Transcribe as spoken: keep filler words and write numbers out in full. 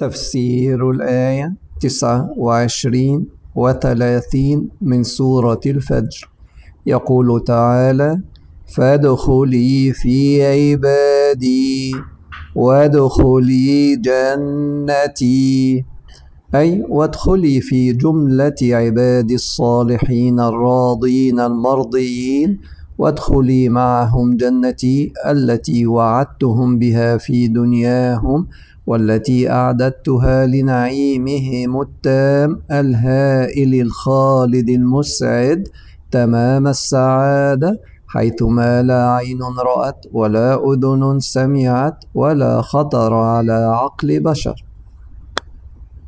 تفسير الآية تسعة وعشرين وثلاثين من سورة الفجر. يقول تعالى: فادخلي في عبادي وادخلي جنتي، أي وادخلي في جملة عبادي الصالحين الراضين المرضيين، وادخلي معهم جنتي التي وعدتهم بها في دنياهم، والتي أعددتها لنعيمهم التام الهائل الخالد المسعد تمام السعادة، حيثما لا عين رأت ولا أذن سمعت ولا خطر على عقل بشر.